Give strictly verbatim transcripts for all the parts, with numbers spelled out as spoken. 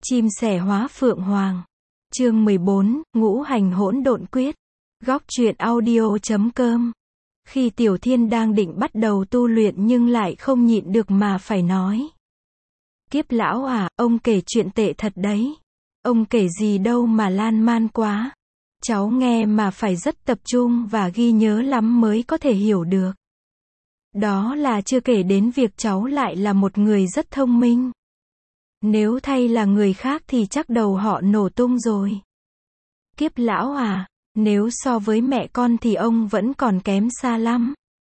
Chim sẻ hóa phượng hoàng. Chương mười bốn, Ngũ hành hỗn độn quyết. Góc truyện audio chấm com. Khi Tiểu Thiên đang định bắt đầu tu luyện nhưng lại không nhịn được mà phải nói. Kiếp lão à, ông kể chuyện tệ thật đấy. Ông kể gì đâu mà lan man quá. Cháu nghe mà phải rất tập trung và ghi nhớ lắm mới có thể hiểu được. Đó là chưa kể đến việc cháu lại là một người rất thông minh. Nếu thay là người khác thì chắc đầu họ nổ tung rồi. Kiếp lão à, nếu so với mẹ con thì ông vẫn còn kém xa lắm.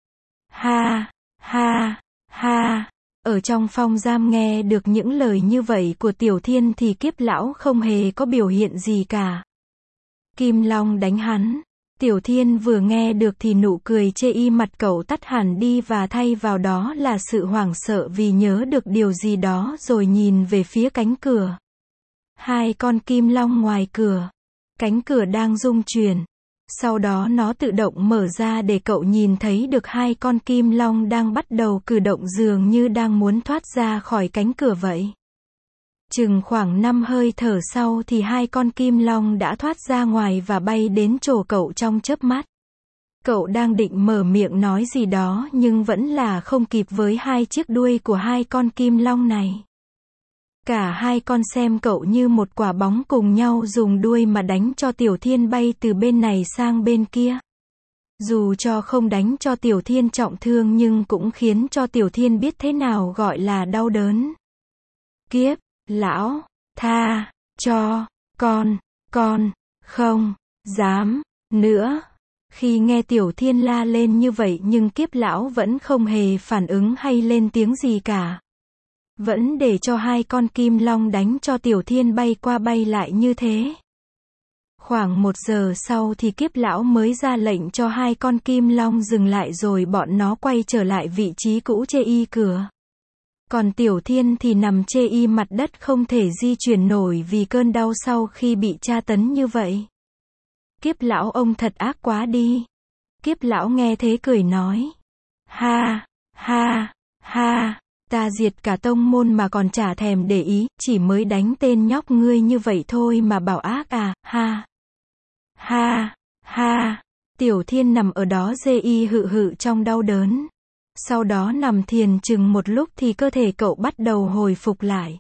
Ha, ha, ha. Ở trong phong giam nghe được những lời như vậy của Tiểu Thiên thì kiếp lão không hề có biểu hiện gì cả. Kim Long đánh hắn. Tiểu Thiên vừa nghe được thì nụ cười chê y mặt cậu tắt hẳn đi và thay vào đó là sự hoảng sợ vì nhớ được điều gì đó rồi nhìn về phía cánh cửa. Hai con kim long ngoài cửa. Cánh cửa đang rung chuyển. Sau đó nó tự động mở ra để cậu nhìn thấy được hai con kim long đang bắt đầu cử động dường như đang muốn thoát ra khỏi cánh cửa vậy. Chừng khoảng năm hơi thở sau thì hai con kim long đã thoát ra ngoài và bay đến chỗ cậu trong chớp mắt. Cậu đang định mở miệng nói gì đó nhưng vẫn là không kịp với hai chiếc đuôi của hai con kim long này. Cả hai con xem cậu như một quả bóng cùng nhau dùng đuôi mà đánh cho Tiểu Thiên bay từ bên này sang bên kia. Dù cho không đánh cho Tiểu Thiên trọng thương nhưng cũng khiến cho Tiểu Thiên biết thế nào gọi là đau đớn. Kiếp lão, tha cho con, con không dám nữa. Khi nghe Tiểu Thiên la lên như vậy nhưng kiếp lão vẫn không hề phản ứng hay lên tiếng gì cả. Vẫn để cho hai con kim long đánh cho Tiểu Thiên bay qua bay lại như thế. Khoảng một giờ sau thì kiếp lão mới ra lệnh cho hai con kim long dừng lại rồi bọn nó quay trở lại vị trí cũ chê y cửa. Còn Tiểu Thiên thì nằm chê y mặt đất không thể di chuyển nổi vì cơn đau sau khi bị tra tấn như vậy. Kiếp lão ông thật ác quá đi. Kiếp lão nghe thế cười nói. Ha, ha, ha, ta diệt cả tông môn mà còn chả thèm để ý, chỉ mới đánh tên nhóc ngươi như vậy thôi mà bảo ác à, ha. Ha, ha, Tiểu Thiên nằm ở đó dê y hự hự trong đau đớn. Sau đó nằm thiền chừng một lúc thì cơ thể cậu bắt đầu hồi phục lại.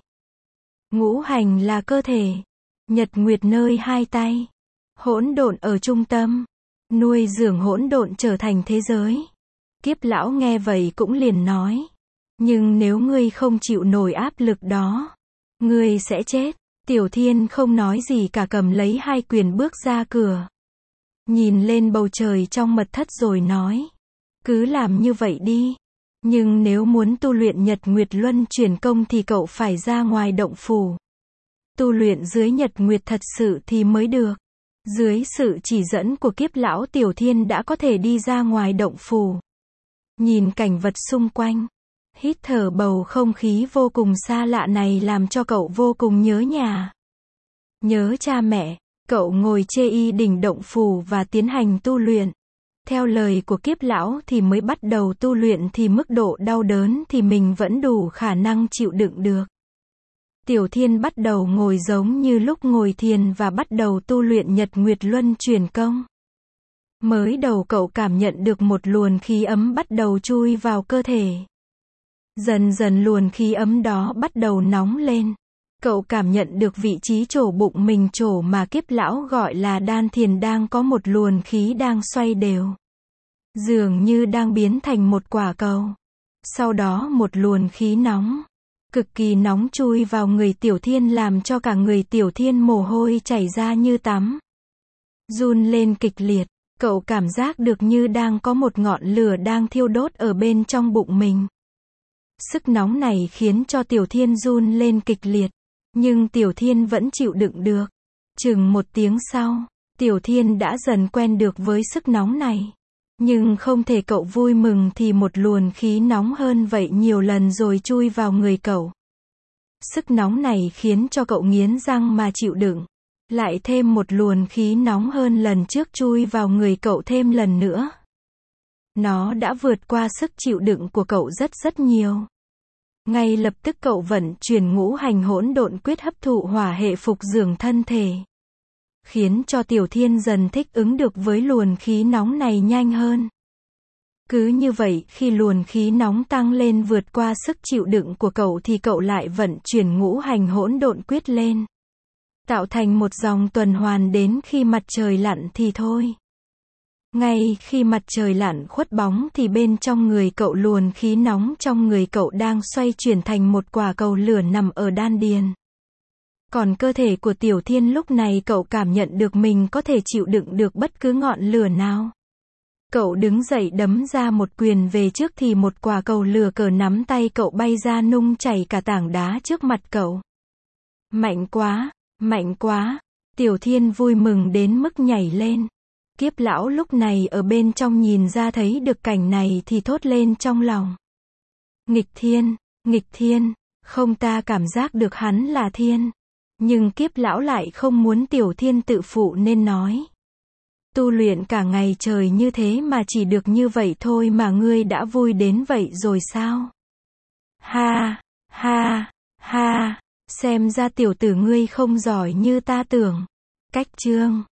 Ngũ hành là cơ thể. Nhật nguyệt nơi hai tay. Hỗn độn ở trung tâm. Nuôi dưỡng hỗn độn trở thành thế giới. Kiếp lão nghe vậy cũng liền nói. Nhưng nếu ngươi không chịu nổi áp lực đó, ngươi sẽ chết. Tiểu Thiên không nói gì cả cầm lấy hai quyền bước ra cửa. Nhìn lên bầu trời trong mật thất rồi nói. Cứ làm như vậy đi. Nhưng nếu muốn tu luyện Nhật Nguyệt Luân chuyển công thì cậu phải ra ngoài động phủ. Tu luyện dưới Nhật Nguyệt thật sự thì mới được. Dưới sự chỉ dẫn của kiếp lão Tiểu Thiên đã có thể đi ra ngoài động phủ. Nhìn cảnh vật xung quanh. Hít thở bầu không khí vô cùng xa lạ này làm cho cậu vô cùng nhớ nhà. Nhớ cha mẹ. Cậu ngồi chê y đỉnh động phủ và tiến hành tu luyện. Theo lời của kiếp lão thì mới bắt đầu tu luyện thì mức độ đau đớn thì mình vẫn đủ khả năng chịu đựng được. Tiểu Thiên bắt đầu ngồi giống như lúc ngồi thiền và bắt đầu tu luyện Nhật Nguyệt Luân chuyển công. Mới đầu cậu cảm nhận được một luồng khí ấm bắt đầu chui vào cơ thể. Dần dần luồng khí ấm đó bắt đầu nóng lên. Cậu cảm nhận được vị trí chỗ bụng mình chỗ mà kiếp lão gọi là đan thiền đang có một luồng khí đang xoay đều. Dường như đang biến thành một quả cầu. Sau đó một luồng khí nóng. Cực kỳ nóng chui vào người Tiểu Thiên làm cho cả người Tiểu Thiên mồ hôi chảy ra như tắm. Run lên kịch liệt. Cậu cảm giác được như đang có một ngọn lửa đang thiêu đốt ở bên trong bụng mình. Sức nóng này khiến cho Tiểu Thiên run lên kịch liệt. Nhưng Tiểu Thiên vẫn chịu đựng được. Chừng một tiếng sau, Tiểu Thiên đã dần quen được với sức nóng này. Nhưng không thể cậu vui mừng thì một luồng khí nóng hơn vậy nhiều lần rồi chui vào người cậu. Sức nóng này khiến cho cậu nghiến răng mà chịu đựng. Lại thêm một luồng khí nóng hơn lần trước chui vào người cậu thêm lần nữa. Nó đã vượt qua sức chịu đựng của cậu rất rất nhiều. Ngay lập tức cậu vận chuyển ngũ hành hỗn độn quyết hấp thụ hỏa hệ phục dưỡng thân thể, khiến cho Tiểu Thiên dần thích ứng được với luồng khí nóng này nhanh hơn. Cứ như vậy, khi luồng khí nóng tăng lên vượt qua sức chịu đựng của cậu thì cậu lại vận chuyển ngũ hành hỗn độn quyết lên, tạo thành một dòng tuần hoàn đến khi mặt trời lặn thì thôi. Ngay khi mặt trời lặn khuất bóng thì bên trong người cậu, luồng khí nóng trong người cậu đang xoay chuyển thành một quả cầu lửa nằm ở đan điền. Còn cơ thể của Tiểu Thiên lúc này cậu cảm nhận được mình có thể chịu đựng được bất cứ ngọn lửa nào. Cậu đứng dậy đấm ra một quyền về trước thì một quả cầu lửa cỡ nắm tay cậu bay ra nung chảy cả tảng đá trước mặt cậu. Mạnh quá, mạnh quá, Tiểu Thiên vui mừng đến mức nhảy lên. Kiếp lão lúc này ở bên trong nhìn ra thấy được cảnh này thì thốt lên trong lòng. Nghịch thiên, nghịch thiên, không, ta cảm giác được hắn là thiên. Nhưng kiếp lão lại không muốn Tiểu Thiên tự phụ nên nói. Tu luyện cả ngày trời như thế mà chỉ được như vậy thôi mà ngươi đã vui đến vậy rồi sao? Ha, ha, ha, xem ra tiểu tử ngươi không giỏi như ta tưởng. Cách chương